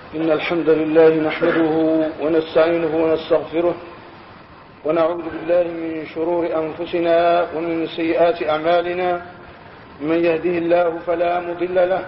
إن الحمد لله نحمده ونستعينه ونستغفره ونعوذ بالله من شرور أنفسنا ومن سيئات أعمالنا. من يهده الله فلا مضل له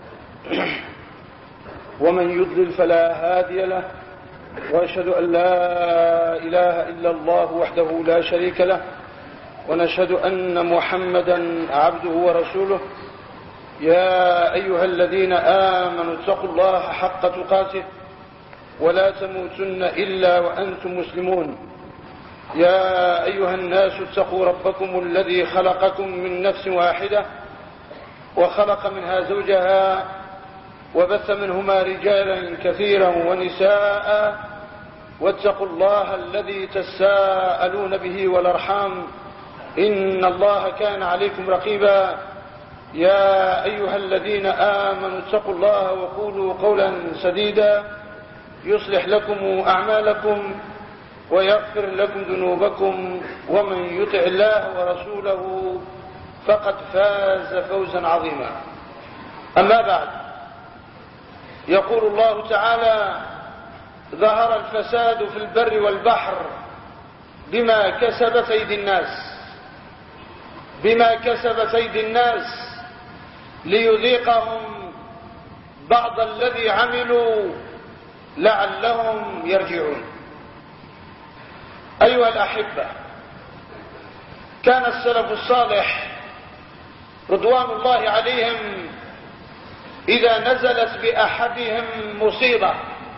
ومن يضلل فلا هادي له، وأشهد أن لا إله إلا الله وحده لا شريك له، ونشهد أن محمدا عبده ورسوله. يا أيها الذين آمنوا اتقوا الله حق تقاته ولا تموتن إلا وأنتم مسلمون. يا أيها الناس اتقوا ربكم الذي خلقكم من نفس واحدة وخلق منها زوجها وبث منهما رجالا كثيرا ونساء، واتقوا الله الذي تساءلون به والأرحام إن الله كان عليكم رقيبا. يا أيها الذين آمنوا اتقوا الله وقولوا قولا سديدا يصلح لكم أعمالكم ويغفر لكم ذنوبكم، ومن يطع الله ورسوله فقد فاز فوزا عظيما. أما بعد، يقول الله تعالى: ظهر الفساد في البر والبحر بما كسبت أيدي الناس ليذيقهم بعض الذي عملوا لعلهم يرجعون. أيها الأحبة، كان السلف الصالح رضوان الله عليهم إذا نزلت بأحدهم مصيبة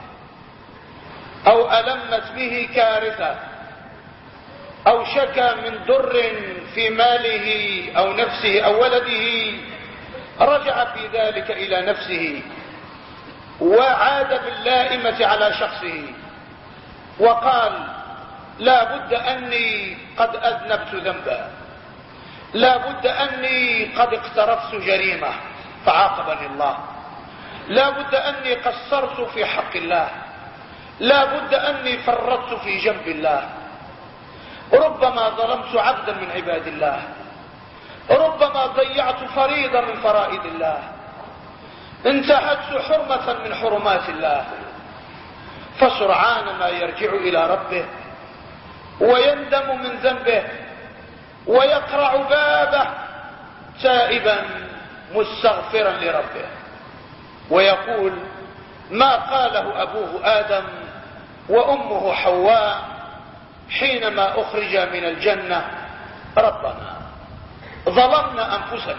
أو ألمت به كارثة أو شكى من ضر في ماله أو نفسه أو ولده، رجع في ذلك إلى نفسه وعاد باللائمة على شخصه وقال: لا بد أني قد أذنبت ذنبا، لا بد أني قد اقترفت جريمة فعاقبني الله، لا بد أني قصرت في حق الله، لا بد أني فرطت في جنب الله، ربما ظلمت عبدا من عباد الله، ربما ضيعت فريضة من فرائض الله، انتهكت حرمة من حرمات الله. فسرعان ما يرجع إلى ربه ويندم من ذنبه ويقرع بابه تائبا مستغفرا لربه ويقول ما قاله أبوه آدم وأمه حواء حينما أخرج من الجنة: ربنا ظلمنا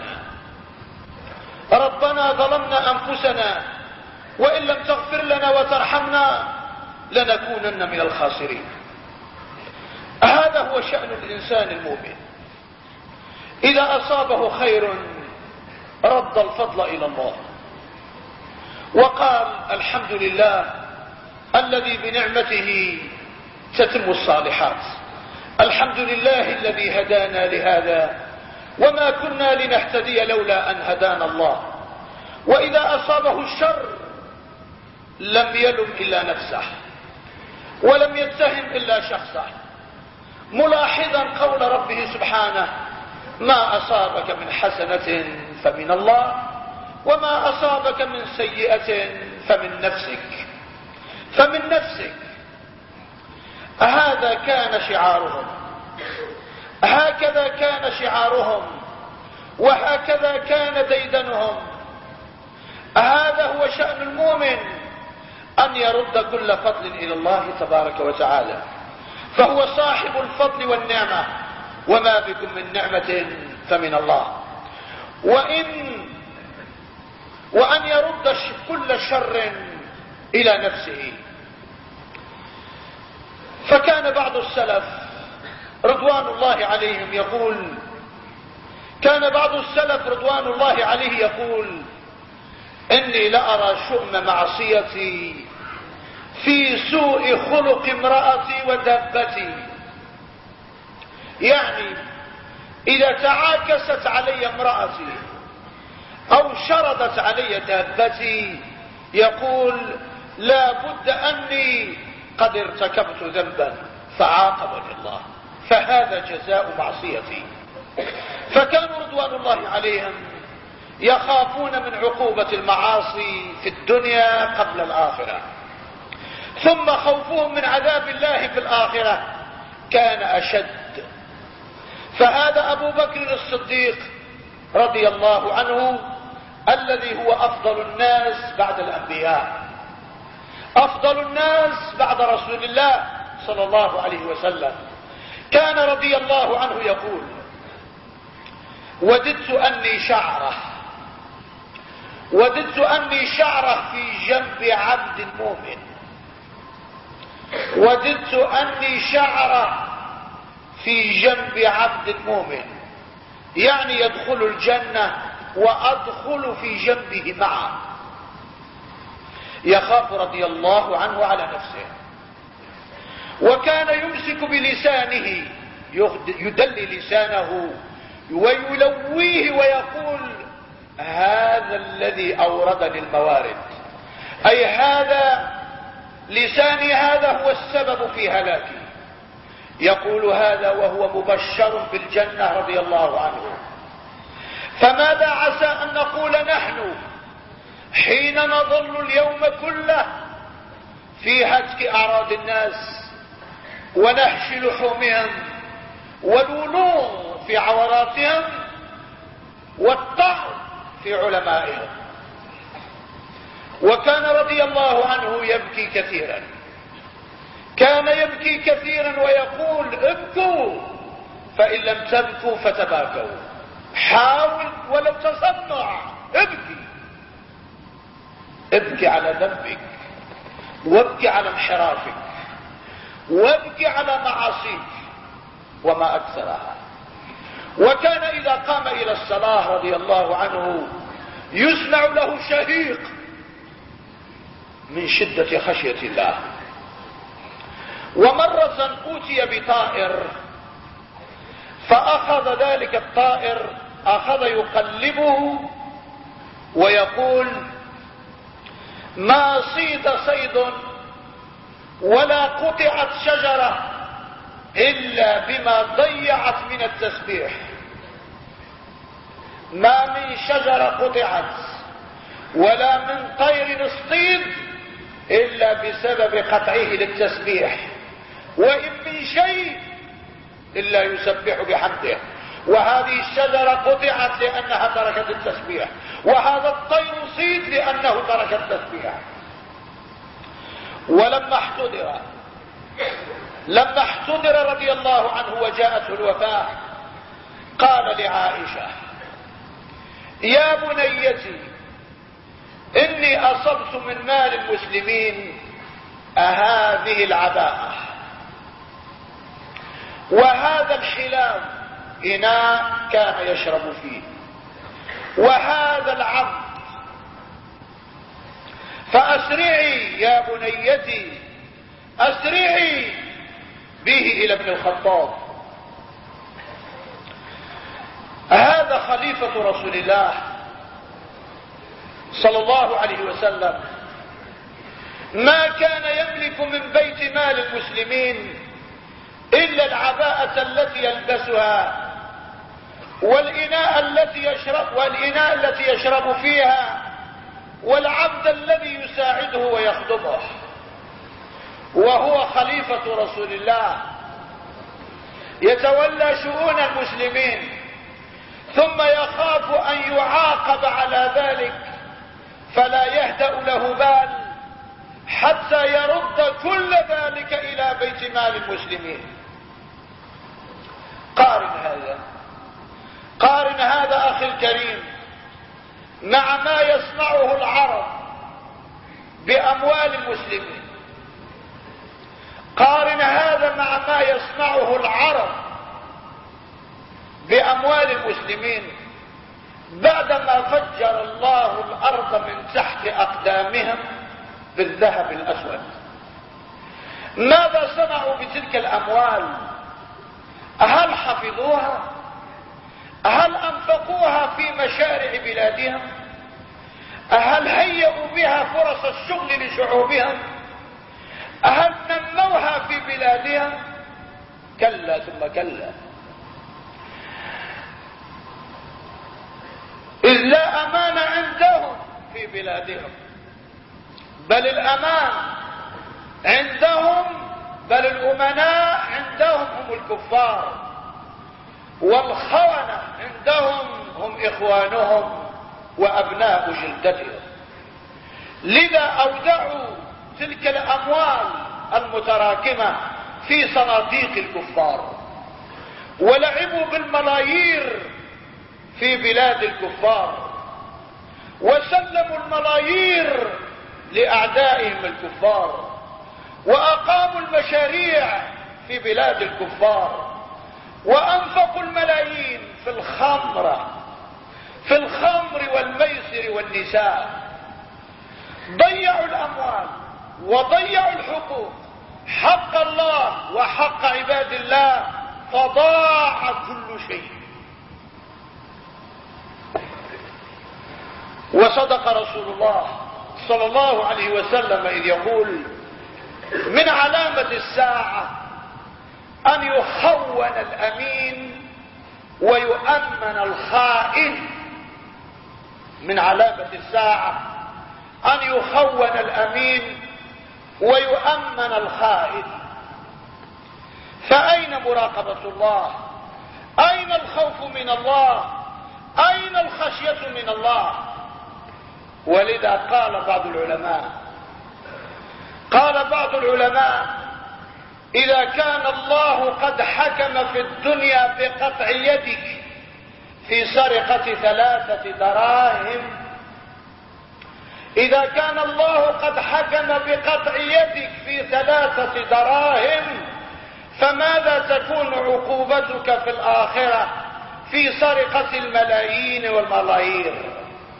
أنفسنا وإن لم تغفر لنا وترحمنا لنكونن من الخاسرين. هذا هو شأن الإنسان المؤمن، إذا أصابه خير رد الفضل إلى الله وقال: الحمد لله الذي بنعمته تتم الصالحات، الحمد لله الذي هدانا لهذا وما كنا لنهتدي لولا أن هدانا الله. وإذا أصابه الشر لم يلم إلا نفسه ولم يتهم إلا شخصه، ملاحظا قول ربه سبحانه: ما أصابك من حسنة فمن الله وما أصابك من سيئة فمن نفسك. هذا كان شعارهم، هكذا كان شعارهم، وهكذا كان ديدنهم. هذا هو شأن المؤمن، أن يرد كل فضل إلى الله تبارك وتعالى، فهو صاحب الفضل والنعمة، وما بكم من نعمة فمن الله. وأن يرد كل شر إلى نفسه. فكان بعض السلف رضوان الله عليهم يقول: إني لأرى شؤم معصيتي في سوء خلق امرأتي ودابتي. يعني إذا تعاكست علي امرأتي أو شردت علي دابتي، يقول: لا بد أني قد ارتكبت ذنبا فعاقبني الله، فهذا جزاء معصيتي. فكانوا رضوان الله عليهم يخافون من عقوبة المعاصي في الدنيا قبل الآخرة، ثم خوفهم من عذاب الله في الآخرة كان أشد. فهذا أبو بكر الصديق رضي الله عنه الذي هو أفضل الناس بعد الأنبياء، أفضل الناس بعد رسول الله صلى الله عليه وسلم، كان رضي الله عنه يقول: وددت أني شعرة في جنب عبد مؤمن، وددت أني شعرة في جنب عبد مؤمن، يعني يدخل الجنة وأدخل في جنبه معه. يخاف رضي الله عنه على نفسه، وكان يمسك بلسانه، يدلي لسانه ويلويه ويقول: هذا الذي أوردني الموارد، أي هذا لساني، هذا هو السبب في هلاكي. يقول هذا وهو مبشر بالجنة رضي الله عنه. فماذا عسى أن نقول نحن حين نظل اليوم كله في هتك أعراض الناس ونهش لحومهم والولوغ في عوراتهم والطعن في علمائهم. وكان رضي الله عنه يبكي كثيرا، كان يبكي كثيرا ويقول: ابكوا فإن لم تبكوا فتباكوا، حاول ولو تصنع، ابكي على ذنبك، وابكي على انحرافك، وابكي على معاصيك وما أكثرها. وكان إذا قام إلى الصلاة رضي الله عنه يسمع له شهيق من شدة خشية الله. ومرة أوتي بطائر، فأخذ ذلك الطائر، أخذ يقلبه ويقول: ما صيد صيد ولا قطعت شجرة إلا بما ضيعت من التسبيح. ما من شجرة قطعت ولا من طير اصطيد إلا بسبب قطعه للتسبيح، وإن من شيء إلا يسبح بحمده. وهذه الشجرة قطعت لأنها تركت التسبيح، وهذا الطير صيد لأنه ترك التسبيح. ولما احتضر رضي الله عنه وجاءته الوفاة قال لعائشة: يا بنيتي إني أصبت من مال المسلمين هذه العباءة وهذا الحلاب، إناء كان يشرب فيه، وهذا العبد، فأسرعي يا بنيتي، أسرعي به إلى ابن الخطاب. هذا خليفة رسول الله صلى الله عليه وسلم، ما كان يملك من بيت مال المسلمين إلا العباءة التي يلبسها والإناء التي يشرب فيها، والعبد الذي يساعده ويخدمه. وهو خليفة رسول الله يتولى شؤون المسلمين، ثم يخاف أن يعاقب على ذلك، فلا يهدأ له بال حتى يرد كل ذلك إلى بيت مال المسلمين. قارن هذا أخي الكريم مع ما يصنعه العرب بأموال المسلمين، قارن هذا مع ما يصنعه العرب بأموال المسلمين بعدما فجر الله الأرض من تحت أقدامهم بالذهب الأسود. ماذا صنعوا بتلك الأموال؟ هل حفظوها؟ هل أنفقوها في مشارع بلادهم؟ هل هيئوا بها فرص الشغل لشعوبهم؟ هل نموها في بلادهم؟ كلا ثم كلا. إذ لا لا امان عندهم في بلادهم، بل الامان عندهم، بل الامناء عندهم هم الكفار، والخونة عندهم هم اخوانهم وابناء جلدتهم. لذا اودعوا تلك الاموال المتراكمة في صناديق الكفار، ولعبوا بالملايير في بلاد الكفار، وسلموا الملايير لاعدائهم الكفار، واقاموا المشاريع في بلاد الكفار، وانفقوا الملايين في الخمر والميسر والنساء. ضيعوا الاموال وضيعوا الحقوق، حق الله وحق عباد الله، فضاع كل شيء. وصدق رسول الله صلى الله عليه وسلم إذ يقول: من علامة الساعة أن يخون الأمين ويؤمن الخائن. من علامة الساعة أن يخون الأمين ويؤمن الخائن. فأين مراقبة الله؟ أين الخوف من الله؟ أين الخشية من الله؟ ولذا قال بعض العلماء إذا كان الله قد حكم في الدنيا بقطع يدك في سرقة 3 دراهم، إذا كان الله قد حكم بقطع يدك في 3 دراهم، فماذا تكون عقوبتك في الآخرة في سرقة الملايين والملايير؟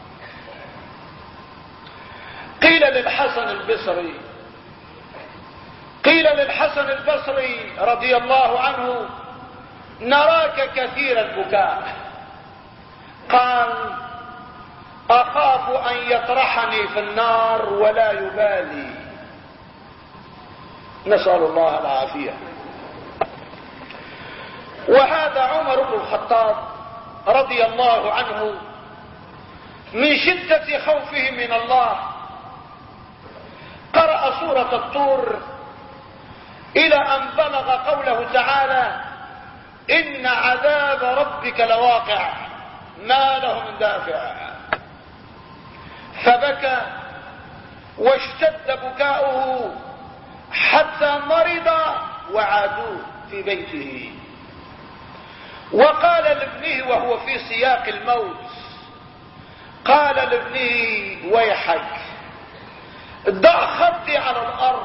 قيل للحسن البصري رضي الله عنه: نراك كثير البكاء. قال: أخاف أن يطرحني في النار ولا يبالي. نسأل الله العافية. وهذا عمر بن الخطاب رضي الله عنه من شدة خوفه من الله قرأ سورة الطور إلى أن بلغ قوله تعالى: إن عذاب ربك لواقع ما له من دافع. فبكى واشتد بكاؤه حتى مرض وعادوه في بيته. وقال لابنه وهو في سياق الموت، قال لابنه: ويحك، ضع خدي على الأرض،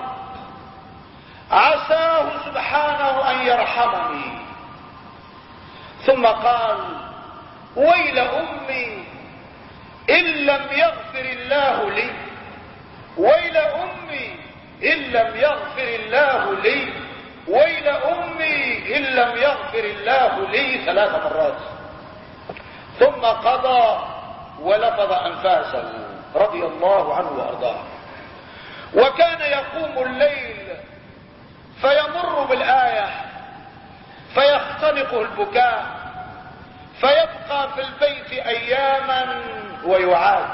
عساه سبحانه أن يرحمني. ثم قال: ويل أمي إن لم يغفر الله لي، ويل أمي إن لم يغفر الله لي، ويل أمي إن لم يغفر الله لي 3 مرات. ثم قضى ولفظ أنفاسه رضي الله عنه وأرضاه. وكان يقوم الليل فيمر بالآية فيختنقه البكاء، فيبقى في البيت أياما ويعاد.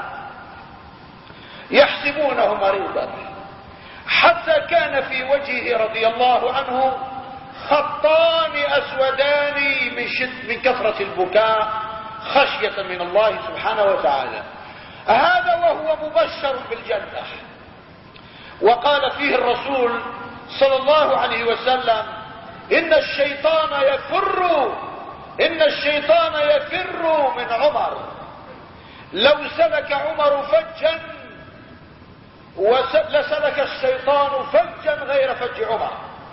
يحسبونه مريضا، حتى كان في وجهه رضي الله عنه خطان أسودان من كثرة البكاء خشية من الله سبحانه وتعالى. هذا وهو مبشر بالجنة. وقال فيه الرسول صلى الله عليه وسلم: إن الشيطان يفر من عمر، لو سلك عمر فجا لسلك الشيطان فجا غير فج عمر.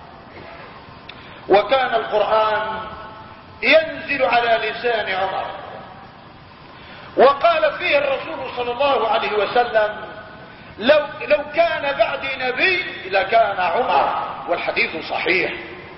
وكان القرآن ينزل على لسان عمر. وقال فيه الرسول صلى الله عليه وسلم: لو كان بعدي نبي لكان عمر. والحديث صحيح.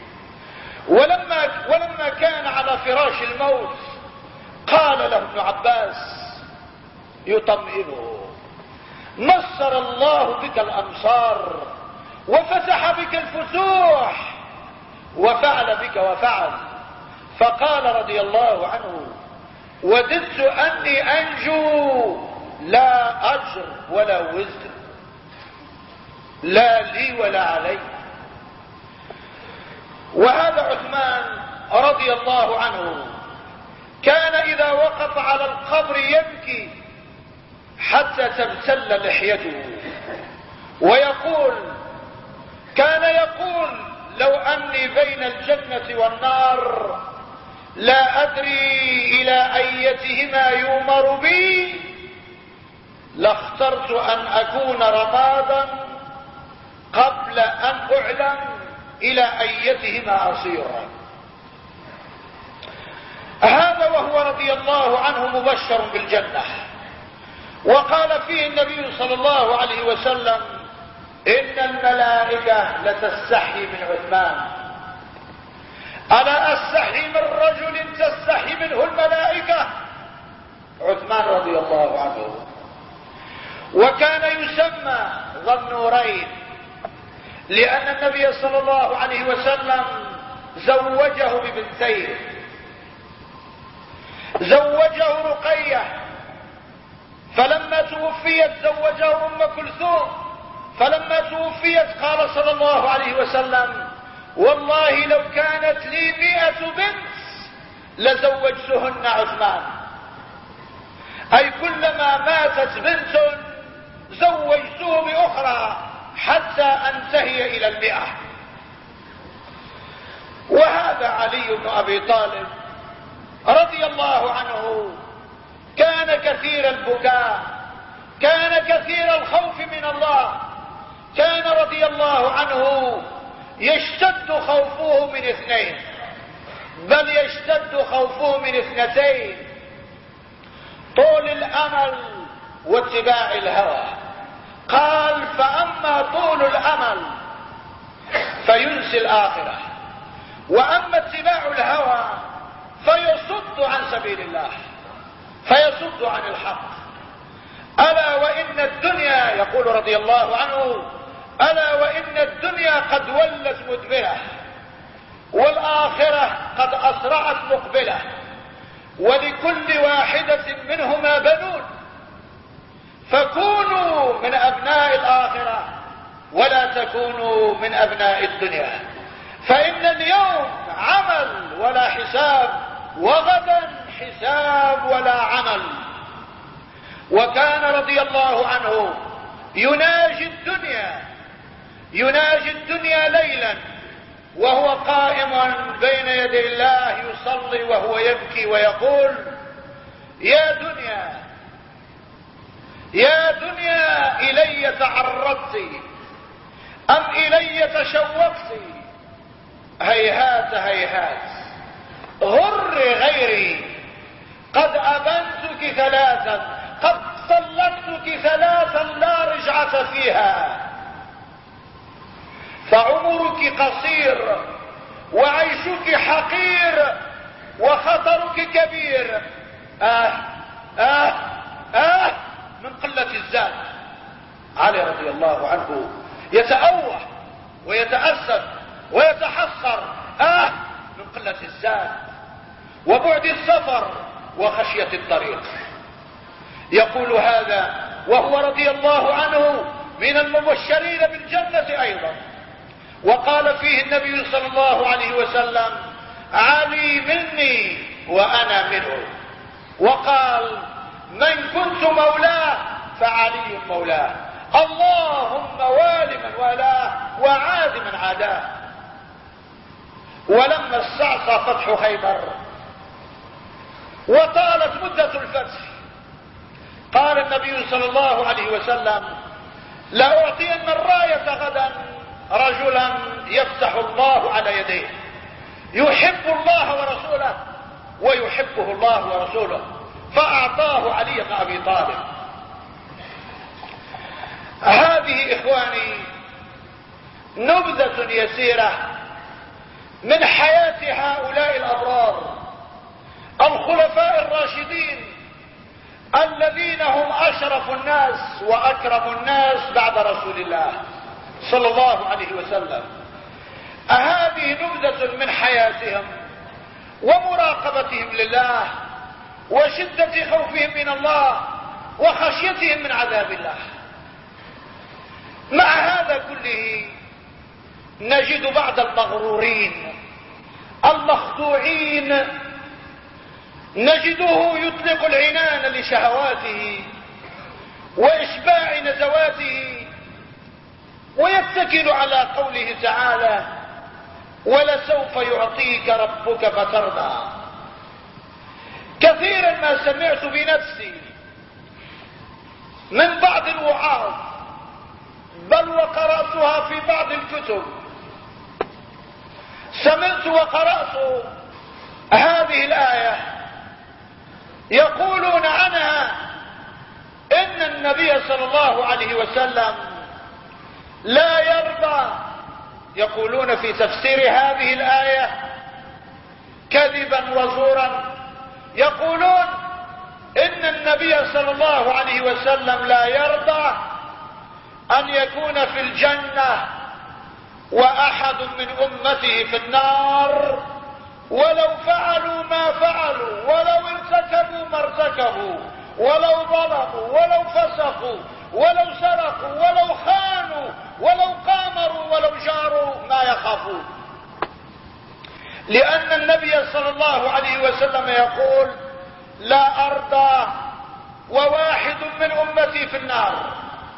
ولما كان على فراش الموت قال له ابن عباس يطمئنه: نصر الله بك الأمصار وفتح بك الفتوح وفعل بك وفعل. فقال رضي الله عنه: وددت أني أنجو، لا أجر ولا وزر، لا لي ولا علي. وهذا عثمان رضي الله عنه كان إذا وقف على القبر يبكي حتى تبتل لحيته، ويقول، كان يقول: لو أني بين الجنة والنار لا أدري إلى أيتهما يؤمر بي لاخترت أن أكون رمادا قبل أن أعلم إلى أيتهما أصيرا. هذا وهو رضي الله عنه مبشر بالجنة. وقال فيه النبي صلى الله عليه وسلم: إن الملائكة لتستحي من عثمان. ألا أستحي من رجل تستحي منه الملائكة؟ عثمان رضي الله عنه. وكان يسمى ذا النورين لأن النبي صلى الله عليه وسلم زوجه ببنتين، زوجه رقية، فلما توفيت زوجه أم كلثوم، فلما توفيت قال صلى الله عليه وسلم: والله لو كانت لي 100 بنت لزوجتهن عثمان. أي كلما ماتت بنت زوجته بأخرى حتى أنتهي إلى 100. وهذا علي بن أبي طالب رضي الله عنه كان كثير البكاء، كان كثير الخوف من الله، كان رضي الله عنه يشتد خوفه من 2، بل يشتد خوفه من 2: طول الأمل واتباع الهوى. قال: فأما طول الأمل فينسي الآخرة، وأما اتباع الهوى فيصد عن سبيل الله، فيصد عن الحق. ألا وإن الدنيا، يقول رضي الله عنه: ألا وإن الدنيا قد ولت مدبرة، والآخرة قد أسرعت مقبلة، ولكل واحدة منهما بنون، فكونوا من أبناء الآخرة ولا تكونوا من أبناء الدنيا، فإن اليوم عمل ولا حساب، وغدا حساب ولا عمل. وكان رضي الله عنه يناجي الدنيا ليلا وهو قائم بين يدي الله يصلي وهو يبكي ويقول: يا دنيا يا دنيا، إلي تعرضت أم إلي تشوقت؟ هيهات هيهات، غر غيري، قد أبنتك 3، قد طلقتك 3 لا رجعة فيها، فعمرك قصير وعيشك حقير وخطرك كبير. من قلة الزاد. علي رضي الله عنه يتأوه ويتأسف ويتحسر من قلة الزاد وبعد السفر وخشية الطريق. يقول هذا وهو رضي الله عنه من المبشرين بالجنة أيضا. وقال فيه النبي صلى الله عليه وسلم: علي مني وأنا منه. وقال: من كنت مولاه فعلي مولاه، اللهم وال من والاه وعاد من عاداه. ولما استعصى فتح خيبر وطالت مدة الفتح، قال النبي صلى الله عليه وسلم: لأعطين الراية غدا رجلا يفتح الله على يديه، يحب الله ورسوله ويحبه الله ورسوله، فأعطاه علي بن أبي طالب. هذه إخواني نبذة يسيرة من حياة هؤلاء الأبرار الخلفاء الراشدين الذين هم أشرف الناس وأكرم الناس بعد رسول الله صلى الله عليه وسلم. هذه نبذة من حياتهم ومراقبتهم لله وشدة خوفهم من الله وخشيتهم من عذاب الله. مع هذا كله نجد بعض المغرورين المخدوعين نجده يطلق العنان لشهواته وإشباع نزواته ويتكل على قوله تعالى: ولسوف يعطيك ربك فترضى. كثيرا ما سمعت بنفسي من بعض الوعاظ، بل وقرأتها في بعض الكتب، سمعت وقرأت هذه الآية يقولون عنها إن النبي صلى الله عليه وسلم لا يرضى. يقولون في تفسير هذه الآية كذبا وزورا، يقولون إن النبي صلى الله عليه وسلم لا يرضى أن يكون في الجنة وأحد من أمته في النار، ولو فعلوا ما فعلوا، ولو ارتكبوا ما ارتكبوا، ولو ظلموا، ولو فسقوا، ولو سرقوا، ولو خانوا، ولو قامروا، ولو جاروا، ما يخافون. لأن النبي صلى الله عليه وسلم يقول: لا أرضى وواحد من أمتي في النار.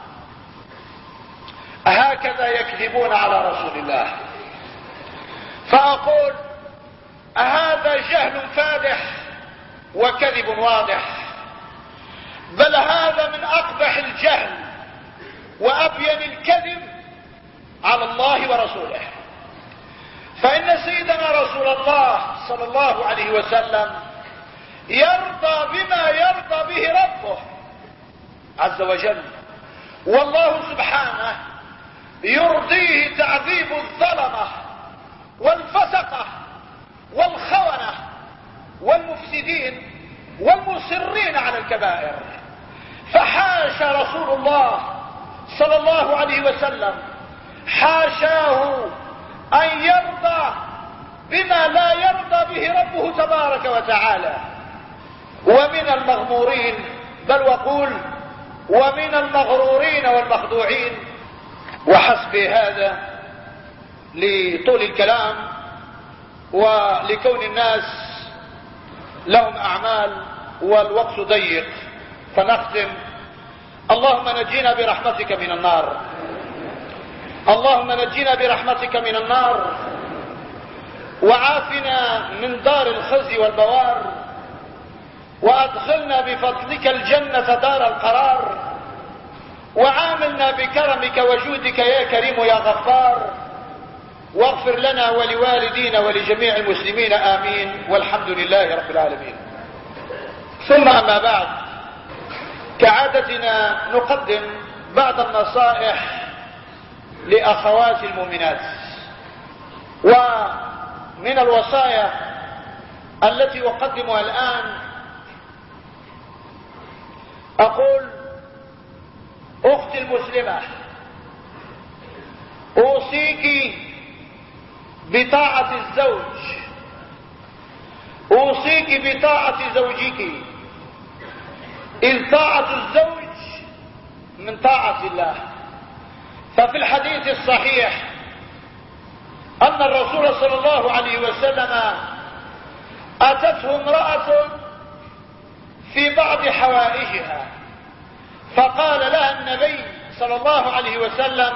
هكذا يكذبون على رسول الله. فأقول: هذا جهل فادح وكذب واضح، بل هذا من أقبح الجهل وأبين الكذب على الله ورسوله. فإن سيدنا رسول الله صلى الله عليه وسلم يرضى بما يرضى به ربه عز وجل، والله سبحانه يرضيه تعذيب الظلمة والفسقة والخونة والمفسدين والمصرين على الكبائر. فحاش رسول الله صلى الله عليه وسلم، حاشاه أن يرضى بما لا يرضى به ربه تبارك وتعالى. ومن المغمورين، بل وقول ومن المغرورين والمخدوعين. وحسب هذا لطول الكلام ولكون الناس لهم أعمال والوقت ضيق، فنختم: اللهم نجينا برحمتك من النار، اللهم نجينا برحمتك من النار، وعافنا من دار الخزي والبوار، وأدخلنا بفضلك الجنة دار القرار، وعاملنا بكرمك وجودك يا كريم يا غفار، واغفر لنا ولوالدينا ولجميع المسلمين آمين، والحمد لله رب العالمين. ثم أما بعد، كعادتنا نقدم بعض النصائح لأخوات المؤمنات. ومن الوصايا التي أقدمها الآن أقول: أختي المسلمة، أوصيك بطاعة الزوج، أوصيك بطاعة زوجك، إذ طاعة الزوج من طاعة الله. ففي الحديث الصحيح أن الرسول صلى الله عليه وسلم أتته امرأة في بعض حوائجها، فقال لها النبي صلى الله عليه وسلم: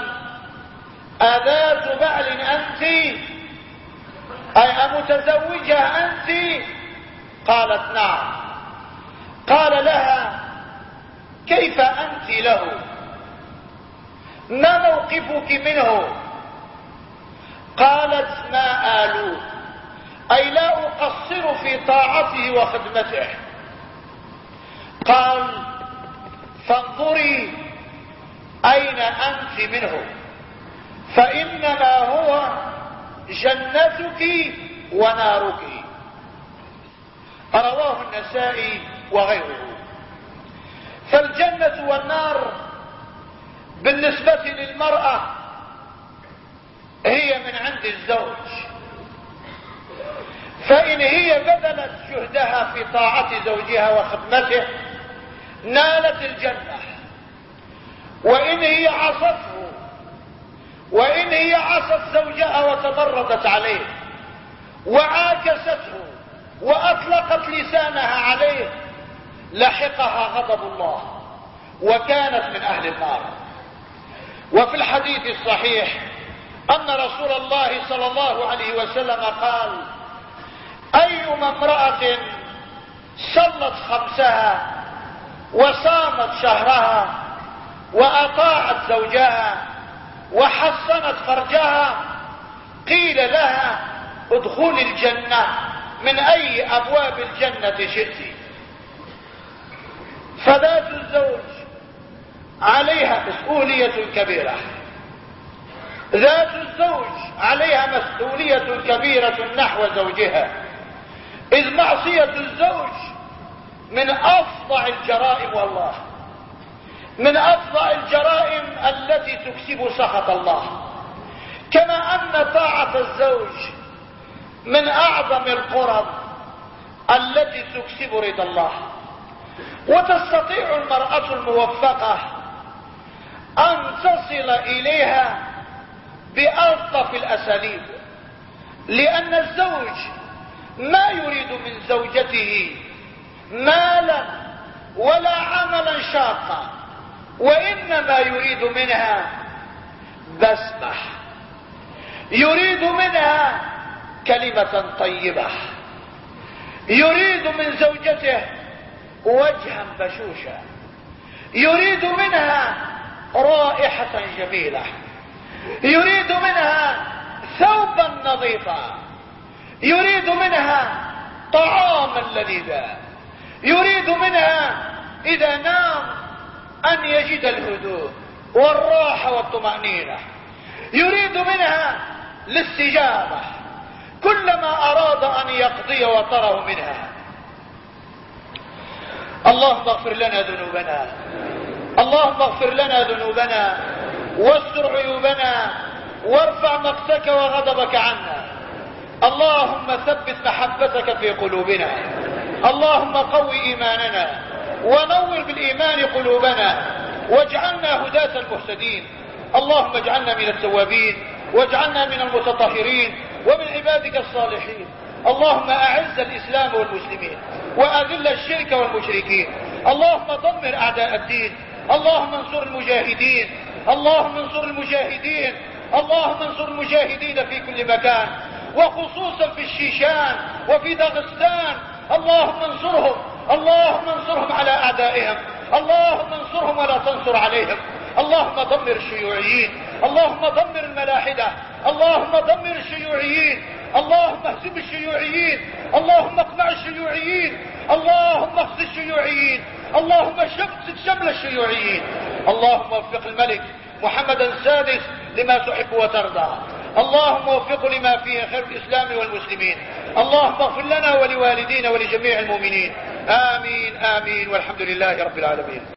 أذات بعل أنت؟ أي أمتزوجة أنت؟ قالت: نعم. قال لها: كيف أنت له؟ ما موقفك منه؟ قالت: ما آلوه، أي لا أقصر في طاعته وخدمته. قال: فانظري أين أنت منه، فإنما هو جنتك ونارك. رواه النسائي وغيره. فالجنة والنار بالنسبة للمرأة هي من عند الزوج، فإن هي بذلت جهدها في طاعة زوجها وخدمته نالت الجنة، وإن هي عصته، وإن هي عصت زوجها وتمردت عليه وعاكسته وأطلقت لسانها عليه لحقها غضب الله وكانت من أهل النار. وفي الحديث الصحيح أن رسول الله صلى الله عليه وسلم قال: أيما امرأة صلت خمسها وصامت شهرها وأطاعت زوجها وحصنت فرجها قيل لها: ادخلي الجنة من أي أبواب الجنة شئت. فذات الزوج عليها مسؤولية كبيرة، ذات الزوج عليها مسؤولية كبيرة نحو زوجها، إذ معصية الزوج من أفظع الجرائم، والله من أفظع الجرائم التي تكسب سخط الله، كما أن طاعة الزوج من أعظم القرب التي تكسب رضا الله. وتستطيع المرأة الموفقة أن تصل إليها بألطف الأساليب، لأن الزوج ما يريد من زوجته مالا ولا عملا شاقا، وإنما يريد منها بسمة، يريد منها كلمة طيبة، يريد من زوجته وجها بشوشا، يريد منها رائحة جميلة، يريد منها ثوبا نظيفا، يريد منها طعاما لذيذا، يريد منها إذا نام أن يجد الهدوء والراحة والطمأنينة، يريد منها الاستجابة كلما أراد أن يقضي وطره منها. اللهم اغفر لنا ذنوبنا، اللهم اغفر لنا ذنوبنا واستر عيوبنا وارفع مقتك وغضبك عنا. اللهم ثبت محبتك في قلوبنا، اللهم قوي إيماننا ونور بالإيمان قلوبنا واجعلنا هداة المهتدين. اللهم اجعلنا من التوابين واجعلنا من المتطهرين ومن عبادك الصالحين. اللهم أعز الإسلام والمسلمين وأذل الشرك والمشركين. اللهم دمر أعداء الدين. اللهم انصر المجاهدين، اللهم انصر المجاهدين، اللهم انصر المجاهدين في كل مكان، وخصوصا في الشيشان وفي داغستان. اللهم انصرهم، اللهم انصرهم على أعدائهم، اللهم انصرهم ولا تنصر عليهم. اللهم دمر الشيوعيين، اللهم دمر الملاحدة، اللهم دمر الشيوعيين، اللهم اهزم الشيوعيين، اللهم اقمع الشيوعيين، اللهم اخزي الشيوعيين، اللهم شتت شمل الشيوعيين. اللهم وفق الملك محمد السادس لما تحب وترضى، اللهم وفقه لما فيه خير الإسلام والمسلمين. اللهم اغفر لنا ولوالدينا ولجميع المؤمنين. آمين آمين، والحمد لله رب العالمين.